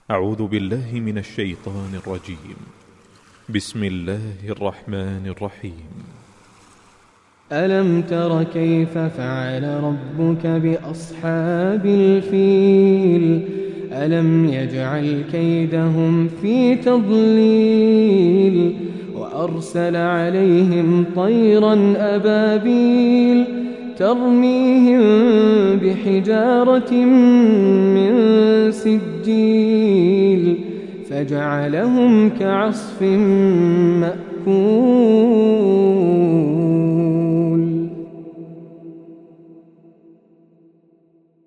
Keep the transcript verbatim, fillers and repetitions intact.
أعوذ بالله من الشيطان الرجيم. بسم الله الرحمن الرحيم. ألم تر كيف فعل ربك بأصحاب الفيل ألم يجعل كيدهم في تضليل وأرسل عليهم طيرا أبابيل ترميهم بحجارة من سجيل فجعلهم كعصف مأكول.